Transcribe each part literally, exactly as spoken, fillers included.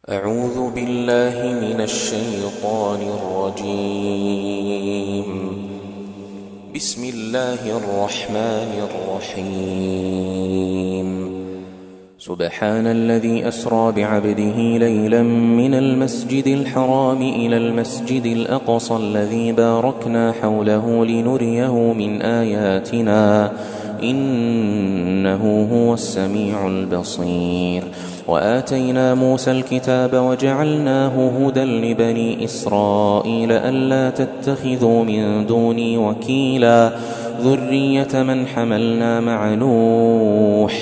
أعوذ بالله من الشيطان الرجيم. بسم الله الرحمن الرحيم. سبحان الذي أسرى بعبده ليلا من المسجد الحرام إلى المسجد الأقصى الذي باركنا حوله لنريه من آياتنا إنه هو السميع البصير. وآتينا موسى الكتاب وجعلناه هدى لبني إسرائيل ألا تتخذوا من دوني وكيلا ذرية من حملنا مع نوح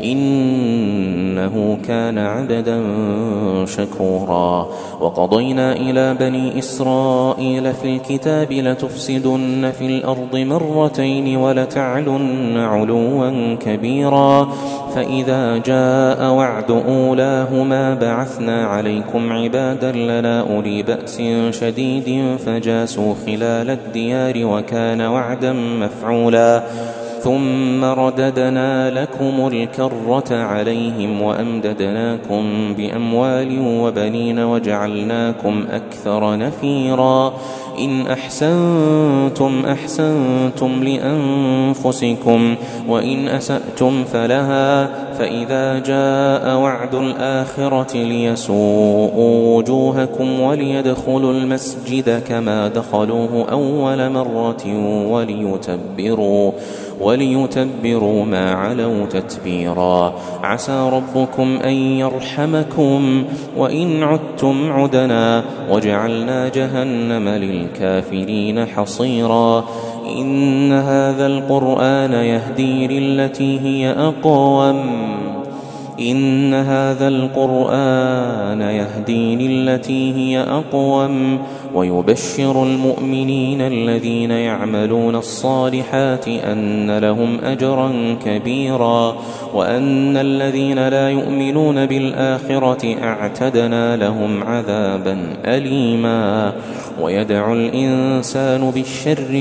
إنه كان عبدا شكورا. وقضينا إلى بني إسرائيل في الكتاب لتفسدن في الأرض مرتين ولتعلن علوا كبيرا فإذا جاء وعد أولاهما بعثنا عليكم عبادا لنا أولي بأس شديد فجاسوا خلال الديار وكان وعدا مفعولا. ثم رددنا لكم الكرة عليهم وأمددناكم بأموال وبنين وجعلناكم أكثر نفيرا. إن أحسنتم أحسنتم لأنفسكم وإن أسأتم فلها فإذا جاء وعد الآخرة ليسوءوا وجوهكم وليدخلوا المسجد كما دخلوه أول مرة وليتبروا وليتبروا ما علوا تتبيرا. عسى ربكم أن يرحمكم وإن عدتم عدنا وجعلنا جهنم للكافرين حصيرا. إن هذا القرآن يهدي للتي هي أقوم إن هذا القرآن يهدي للتي هي أقوم ويبشر المؤمنين الذين يعملون الصالحات أن لهم أجرا كبيرا وأن الذين لا يؤمنون بالآخرة أعتدنا لهم عذابا أليما. ويدعو الإنسان بالشر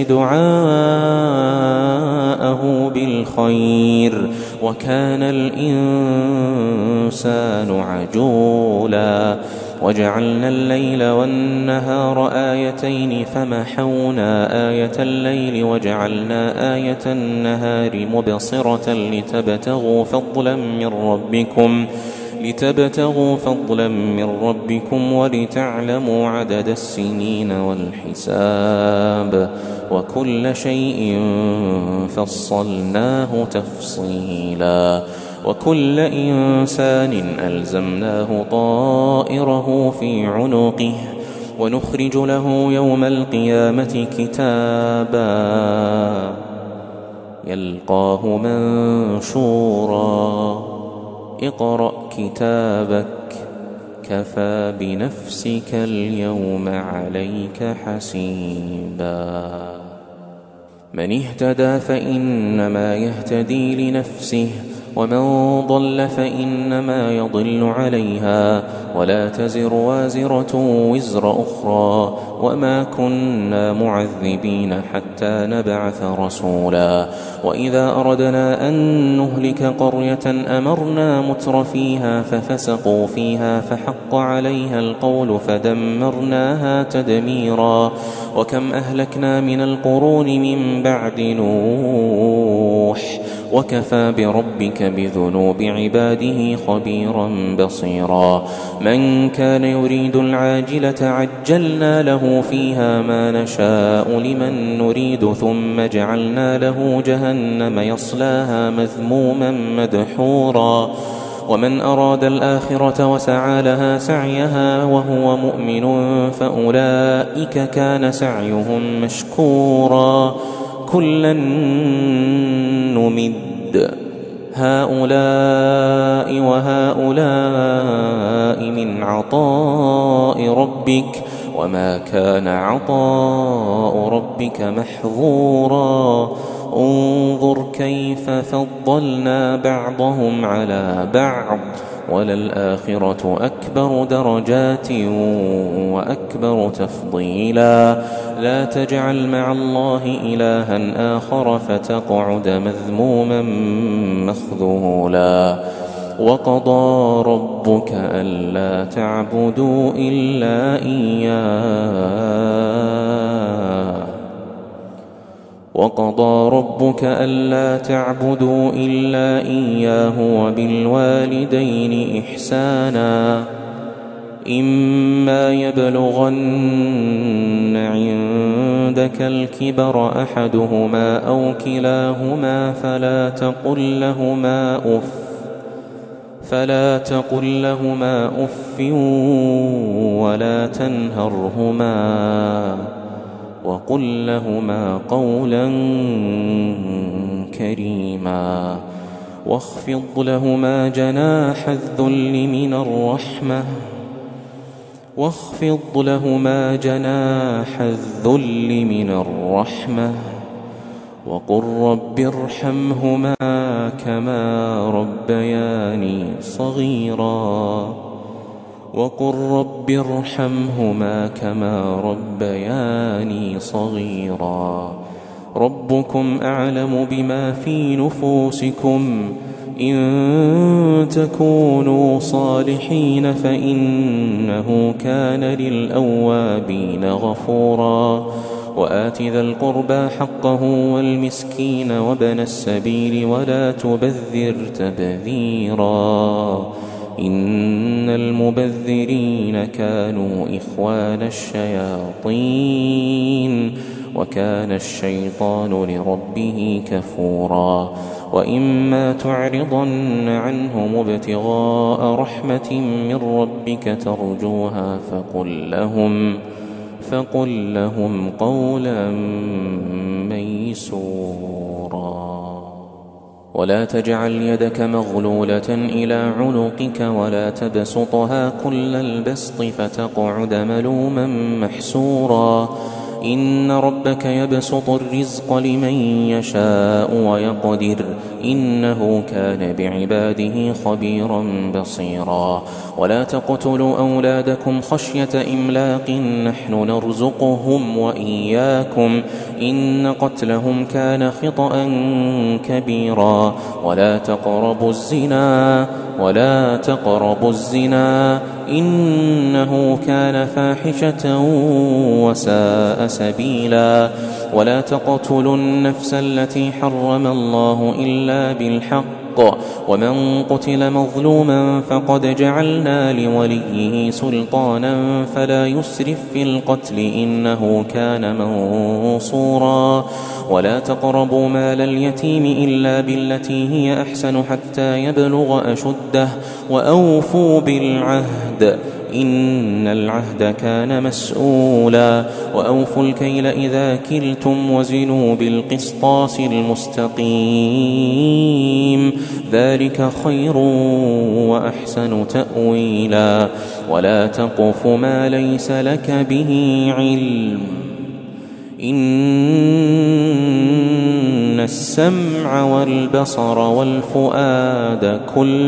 دعاءه بالخير وكان الإنسان عجولا. وجعلنا الليل والنهار آيتين فمحونا آية الليل وجعلنا آية النهار مبصرة لتبتغوا فضلا من ربكم لتبتغوا فضلا من ربكم ولتعلموا عدد السنين والحساب وكل شيء فصلناه تفصيلا. وكل إنسان ألزمناه طائره في عنقه ونخرج له يوم القيامة كتابا يلقاه منشورا. اقرأ كتابك كفى بنفسك اليوم عليك حسيبا. من اهتدى فإنما يهتدي لنفسه ومن ضل فإنما يضل عليها ولا تزر وازرة وزر أخرى وما كنا معذبين حتى نبعث رسولا. وإذا أردنا أن نهلك قرية أمرنا متر فيها ففسقوا فيها فحق عليها القول فدمرناها تدميرا. وكم أهلكنا من القرون من بعد نوح وكفى بربك بذنوب عباده خبيرا بصيرا. من كان يريد العاجلة عجلنا له فيها ما نشاء لمن نريد ثم جعلنا له جهنم يصلاها مذموما مدحورا. ومن أراد الآخرة وسعى لها سعيها وهو مؤمن فأولئك كان سعيهم مشكورا. كلا نمد هؤلاء وهؤلاء من عطاء ربك وما كان عطاء ربك محظورا. انظر كيف فضلنا بعضهم على بعض وللآخرة أكبر درجات وأكبر تفضيلا. لا تجعل مع الله إلها آخر فتقعد مذموما مخذولا. وقضى ربك ألا تعبدوا إلا إياه وقضى ربك ألا تعبدوا إلا إياه وبالوالدين إحسانا إما يبلغن عندك الكبر أحدهما أو كلاهما فلا تقل لهما أف فلا تقل لهما أف ولا تنهرهما وقل لهما قولا كريما واخفض لهما جناح الذل من الرحمة واخفض لهما جناح الذل من الرحمة وقل رب ارحمهما كما ربياني صغيرا وقل رب ارحمهما كما ربياني صغيرا ربكم أعلم بما في نفوسكم إن تكونوا صالحين فإنه كان للأوابين غفورا وآت ذا القربى حقه والمسكين وابن السبيل ولا تبذر تبذيرا إن المبذرين كانوا إخوان الشياطين وكان الشيطان لربه كفورا وإما تعرضن عنهم ابتغاء رحمة من ربك ترجوها فقل لهم فقل لهم قولا ميسورا ولا تجعل يدك مغلولة إلى عنقك ولا تبسطها كل البسط فتقعد ملوما محسورا إن ربك يبسط الرزق لمن يشاء ويقدر إنه كان بعباده خبيرا بصيرا ولا تقتلوا أولادكم خشية إملاق نحن نرزقهم وإياكم إن قتلهم كان خطأ كبيرا ولا تقربوا الزنا ولا تقربوا الزنا إنه كان فاحشة وساء سبيلا ولا تقتلوا النفس التي حرم الله إلا بالحق ومن قتل مظلوما فقد جعلنا لوليه سلطانا فلا يسرف في القتل إنه كان منصورا ولا تقربوا مال اليتيم إلا بالتي هي أحسن حتى يبلغ أشده وأوفوا بالعهد إن العهد كان مسؤولا وأوفوا الكيل إذا كلتم وزنوا بالقسطاس المستقيم ذلك خير وأحسن تأويلا ولا تقف ما ليس لك به علم إن السمع والبصر والفؤاد كل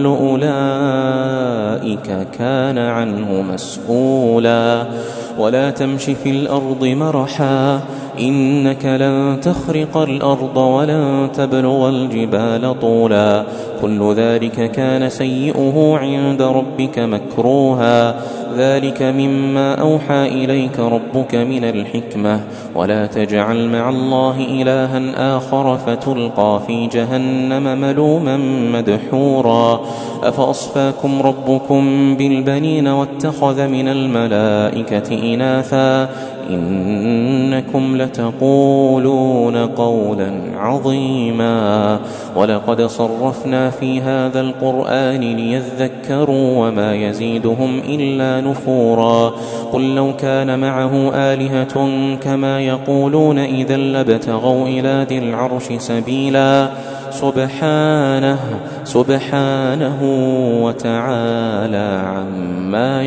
أولئك كان عنه مسؤولا ولا تمش في الأرض مرحا إنك لن تخرق الأرض ولن تبلغ الجبال طولا كل ذلك كان سيئه عند ربك مكروها ذلك مما أوحى إليك ربك من الحكمة ولا تجعل مع الله إلها آخر فتلقى في جهنم ملوما مدحورا أفأصفاكم ربكم بالبنين واتخذ من الملائكة إناثا إنكم لتقولون قولا عظيما ولقد صرفنا في هذا القرآن ليذكروا وما يزيدهم إلا نفورا قل لو كان معه آلهة كما يقولون إذا لابتغوا إلى ذي العرش سبيلا سبحانه سبحانه وتعالى عما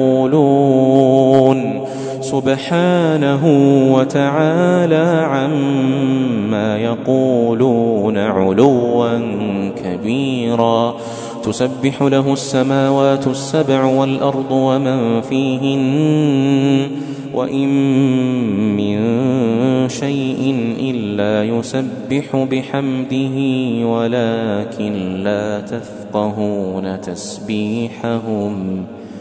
يقولون سبحانه وتعالى عما يقولون علوا كبيرا تسبح له السماوات السبع والأرض ومن فيهن وإن من شيء إلا يسبح بحمده ولكن لا تفقهون تسبيحهم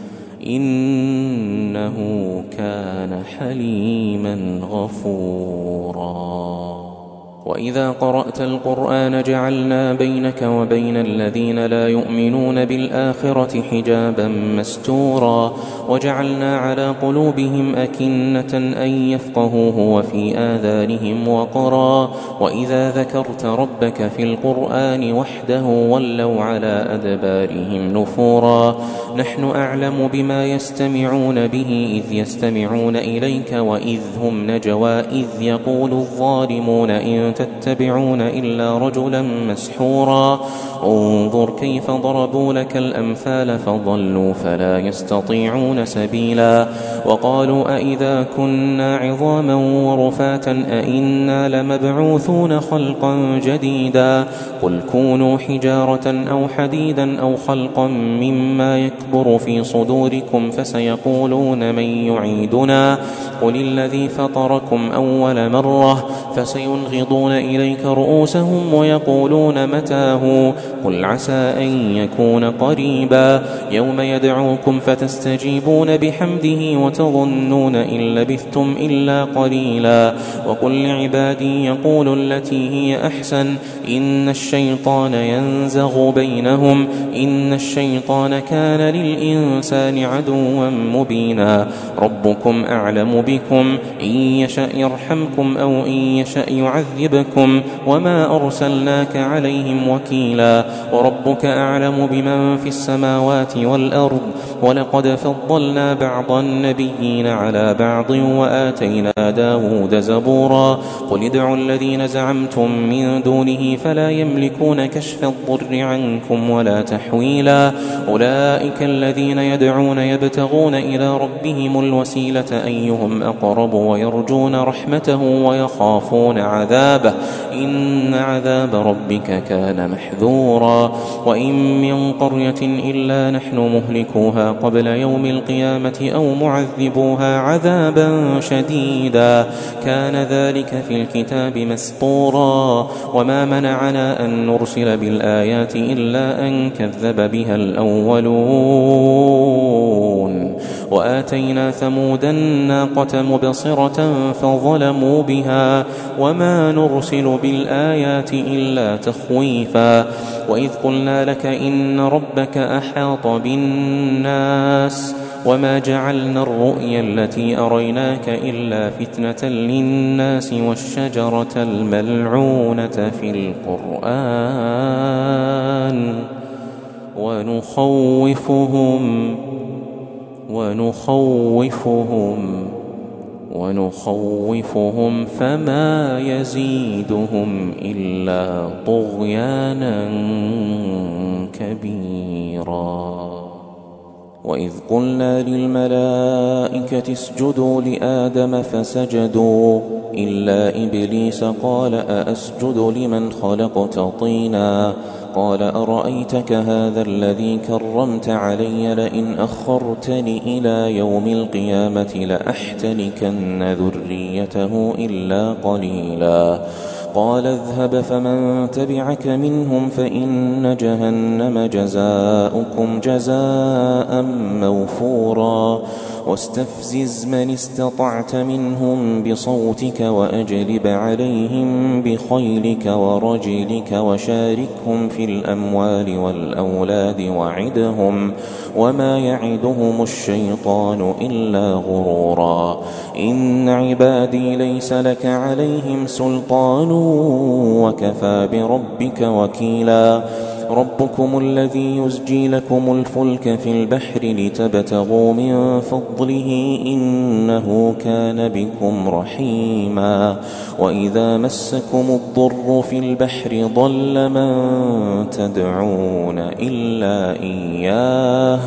إنه كان حليما غفورا. وإذا قرأت القرآن جعلنا بينك وبين الذين لا يؤمنون بالآخرة حجابا مستورا وجعلنا على قلوبهم أكنة أن يفقهوه وفي آذانهم وقرا وإذا ذكرت ربك في القرآن وحده ولوا على أدبارهم نفورا. نحن أعلم بما يستمعون به إذ يستمعون إليك وإذ هم نجوى إذ يقول الظالمون إن تتبعون إلا رجلا مسحورا. انظر كيف ضربوا لك الأمثال فضلوا فلا يستطيعون سبيلا. وقالوا أئذا كنا عظاما ورفاتا أئنا لمبعوثون خلقا جديدا قل كونوا حجارة أو حديدا أو خلقا مما يكبر في صدوركم فسيقولون من يعيدنا قل الذي فطركم أول مرة فسينغضون إليك رؤوسهم ويقولون متاه قل عسى أن يكون قريبا يوم يدعوكم فتستجيبون بحمده وتظنون إن لبثتم إلا قليلا. وقل لعبادي يقولوا التي هي أحسن إن الشيطان ينزغ بينهم إن الشيطان كان للإنسان عدوا مبينا. ربكم أعلم بكم إن يشأ يرحمكم أو إن يشأ يعذبكم وما أرسلناك عليهم وكيلا. وربك أعلم بمن في السماوات والأرض ولقد فضلنا بعض النبيين على بعض وآتينا داود زبورا. قل ادعوا الذين زعمتم من دونه فلا يملكون كشف الضر عنكم ولا تحويلا. أولئك الذين يدعون يبتغون إلى ربهم الوسيلة أيهم أقرب ويرجون رحمته ويخافون عذابه إن عذاب ربك كان محذورا. وإن من قرية إلا نحن مهلكوها قبل يوم القيامة أو معذبوها عذابا شديدا كان ذلك في الكتاب مسطورا. وما منعنا أن نرسل بالآيات إلا أن كذب بها الأولون. وآتينا ثمود الناقة مبصرة فظلموا بها وما نرسل بالآيات إلا تخويفا. وإذ قلنا لك إن ربك أحاط بالناس وما جعلنا الرؤيا التي أريناك إلا فتنة للناس والشجرة الملعونة في القرآن ونخوفهم ونخوفهم ونخوفهم فما يزيدهم إلا طغيانا كبيرا. وإذ قلنا للملائكة اسجدوا لآدم فسجدوا إلا إبليس قال أأسجد لمن خلقت طينا قال أرأيتك هذا الذي كرمت علي لئن أخرتني إلى يوم القيامة لأحتنكن ذريته إلا قليلا. قال اذهب فمن تبعك منهم فإن جهنم جزاؤكم جزاء موفورا. واستفزز من استطعت منهم بصوتك وأجلب عليهم بخيلك ورجلك وشاركهم في الأموال والأولاد وعدهم وما يعدهم الشيطان إلا غرورا. إن عبادي ليس لك عليهم سلطان وكفى بربك وكيلا. ربكم الذي يزجي لكم الفلك في البحر لتبتغوا من فضله إنه كان بكم رحيما. وإذا مسكم الضر في البحر ضل من تدعون إلا إياه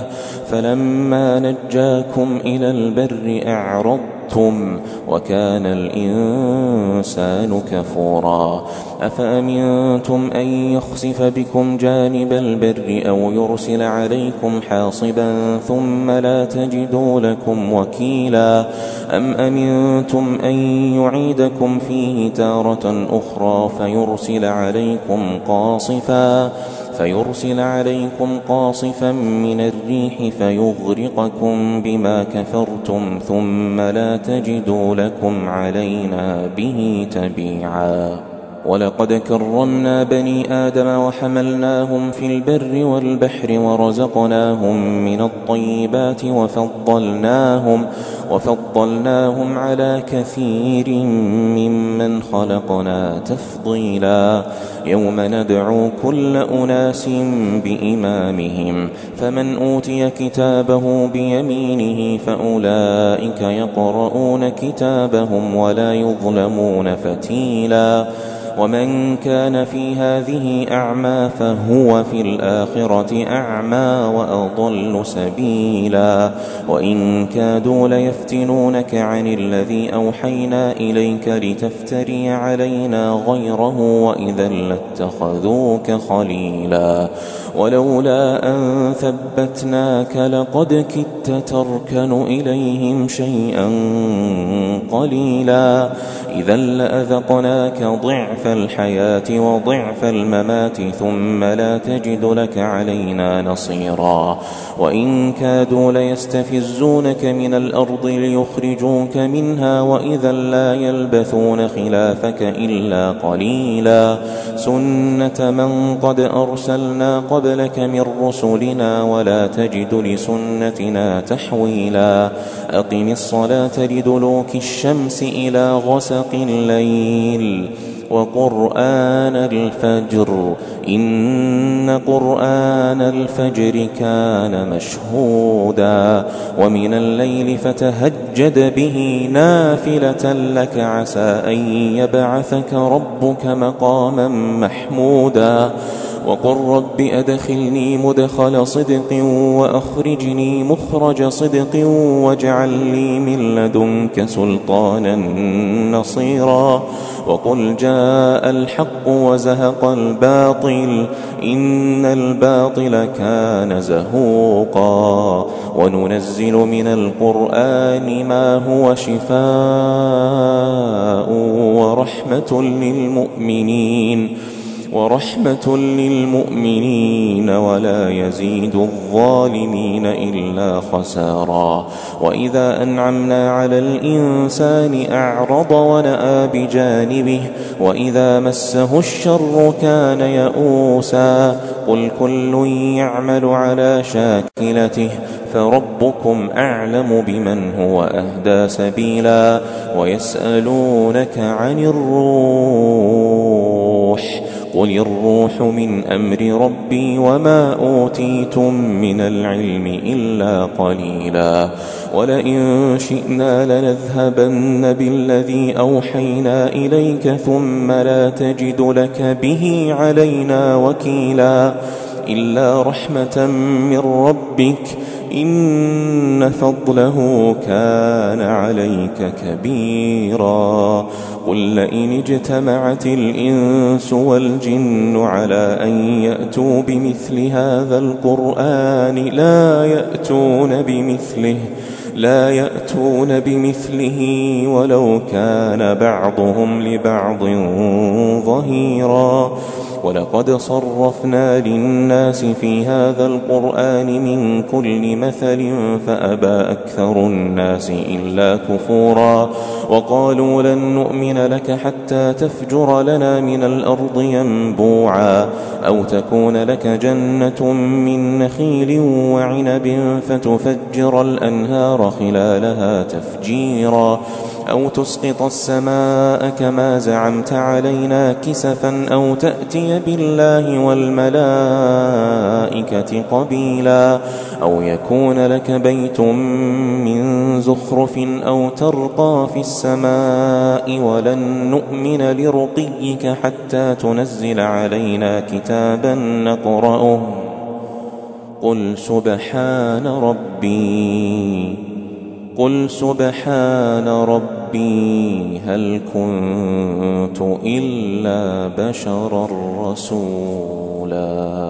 فلما نجاكم إلى البر أعرضتم وكان الإنسان كفورا أفأمنتم أن يخسف بكم جانب البر أو يرسل عليكم حاصبا ثم لا تجدوا لكم وكيلا أم أمنتم أن يعيدكم فيه تارة أخرى فيرسل عليكم قاصفا فيرسل عليكم قاصفا من الريح فيغرقكم بما كفرتم ثم لا تجدوا لكم علينا به تبيعا ولقد كرمنا بني آدم وحملناهم في البر والبحر ورزقناهم من الطيبات وفضلناهم وفضلناهم على كثير ممن خلقنا تفضيلا يوم ندعو كل أناس بإمامهم فمن أوتي كتابه بيمينه فأولئك يقرؤون كتابهم ولا يظلمون فتيلا ومن كان في هذه أعمى فهو في الآخرة أعمى وأضل سبيلا وإن كادوا ليفتنونك عن الذي أوحينا إليك لتفتري علينا غيره وإذا لاتخذوك خليلا ولولا أن ثبتناك لقد كدت تركن إليهم شيئا قليلا إذا لأذقناك ضعف الحياة وضعف الممات ثم لا تجد لك علينا نصيرا وإن كادوا ليستفزونك من الأرض ليخرجوك منها وإذا لا يلبثون خلافك إلا قليلا سنة من قد أرسلنا قبلك من رسلنا ولا تجد لسنتنا تحويلا أقم الصلاة لدلوك الشمس إلى غسق الليل وقرآن الفجر إن قرآن الفجر كان مشهودا ومن الليل فتهجد به نافلة لك عسى أن يبعثك ربك مقاما محمودا وقل رب أدخلني مدخل صدق وأخرجني مخرج صدق واجعل لي من لدنك سلطانا نصيرا وقل جاء الحق وزهق الباطل إن الباطل كان زهوقا وننزل من القرآن ما هو شفاء ورحمة للمؤمنين ورحمة للمؤمنين ولا يزيد الظالمين إلا خسارا وإذا أنعمنا على الإنسان أعرض ونأى بجانبه وإذا مسه الشر كان يئوسا قل كل يعمل على شاكلته فربكم أعلم بمن هو أهدى سبيلا ويسألونك عن الروح قل الروح من أمر ربي وما أوتيتم من العلم إلا قليلا ولئن شئنا لنذهبن بالذي أوحينا إليك ثم لا تجد لك به علينا وكيلا إلا رحمة من ربك إن فضله كان عليك كبيرا قل لئن اجتمعت الإنس والجن على أن يأتوا بمثل هذا القرآن لا يأتون بمثله لا يأتون بمثله ولو كان بعضهم لبعض ظهيرا ولقد صرفنا للناس في هذا القرآن من كل مثل فأبى أكثر الناس إلا كفورا وقالوا لن نؤمن لك حتى تفجر لنا من الأرض ينبوعا أو تكون لك جنة من نخيل وعنب فتفجر الأنهار خلالها تفجيرا أو تسقط السماء كما زعمت علينا كسفا أو تأتي بالله والملائكة قبيلا أو يكون لك بيت من زخرف أو ترقى في السماء ولن نؤمن لرقيك حتى تنزل علينا كتابا نقرأه قل سبحان ربي قل سبحان ربي هل كنت إلا بشرا رسولا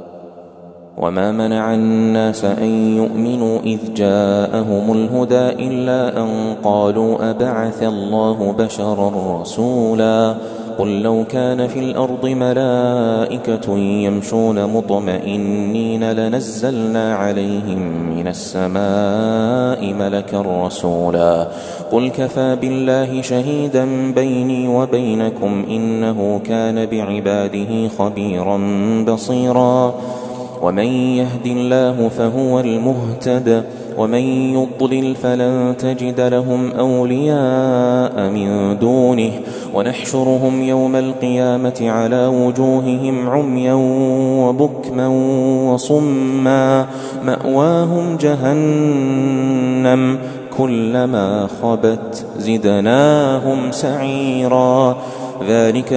وما منع الناس أن يؤمنوا إذ جاءهم الهدى إلا أن قالوا أبعث الله بشرا رسولا قل لو كان في الأرض ملائكة يمشون مطمئنين لنزلنا عليهم من السماء ملكا رسولا قل كفى بالله شهيدا بيني وبينكم إنه كان بعباده خبيرا بصيرا ومن يهد الله فهو المهتد ومن يضلل فلن تجد لهم أولياء من دونه ونحشرهم يوم القيامة على وجوههم عميا وبكما وصما مأواهم جهنم كلما خبت زدناهم سعيرا ذلك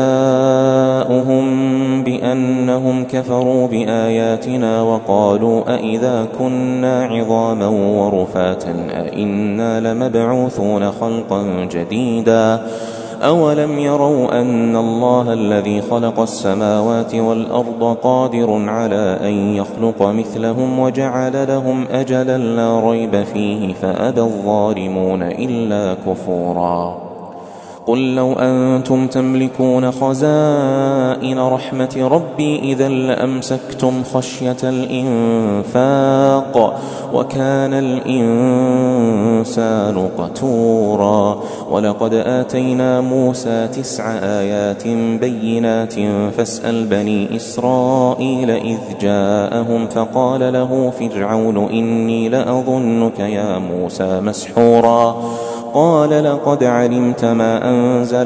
جزاؤهم بأنهم كفروا بآياتنا وقالوا أئذا كنا عظاما ورفاتا أئنا لمبعوثون خلقا جديدا أولم يروا أن الله الذي خلق السماوات والأرض قادر على أن يخلق مثلهم وجعل لهم أجلا لا ريب فيه فأبى الظالمون إلا كفورا قل لو أنتم تملكون خزائن رحمة ربي إذا لأمسكتم خشية الإنفاق وكان الإنسان قتورا ولقد آتينا موسى تسع آيات بينات فاسأل بني إسرائيل إذ جاءهم فقال له فرعون إني لأظنك يا موسى مسحورا قال لقد علمت ما أنزل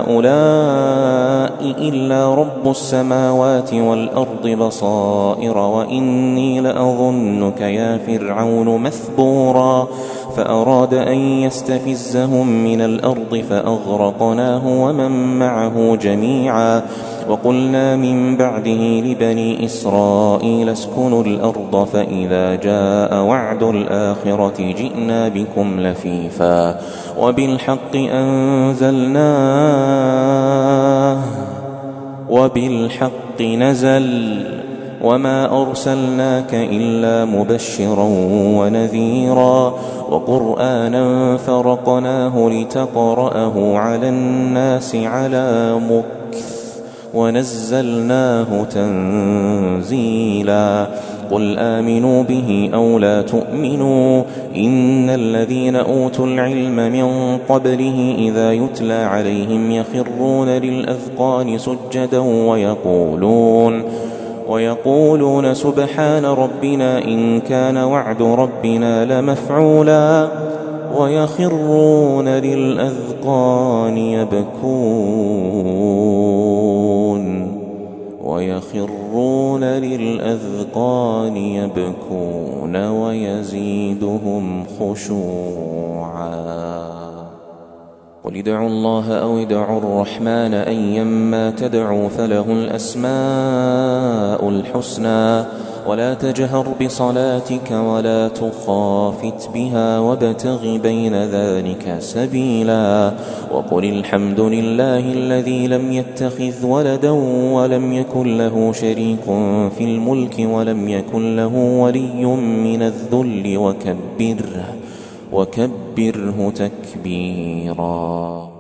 هؤلاء إلا رب السماوات والأرض بصائر وإني لأظنك يا فرعون مثبورا فأراد أن يستفزهم من الأرض فأغرقناه ومن معه جميعا وقلنا من بعده لبني إسرائيل اسكنوا الأرض فإذا جاء وعد الآخرة جئنا بكم لفيفا وبالحق أنزلناه وبالحق نزل وما أرسلناك إلا مبشرا ونذيرا وقرآنا فرقناه لتقرأه على الناس على مكث ونزلناه تنزيلا قل آمنوا به أو لا تؤمنوا إن الذين أوتوا العلم من قبله إذا يتلى عليهم يخرون للأذقان سجدا ويقولون ويقولون سبحان ربنا إن كان وعد ربنا لمفعولا ويخرون للأذقان يبكون ويخرون للأذقان يبكون ويزيدهم خشوعا قل ادعوا الله أو ادعوا الرحمن أيما تدعوا فله الأسماء الحسنى ولا تجهر بصلاتك ولا تخافت بها وابتغ بين ذلك سبيلا وقل الحمد لله الذي لم يتخذ ولدا ولم يكن له شريك في الملك ولم يكن له ولي من الذل وكبره وكبره تكبيرا.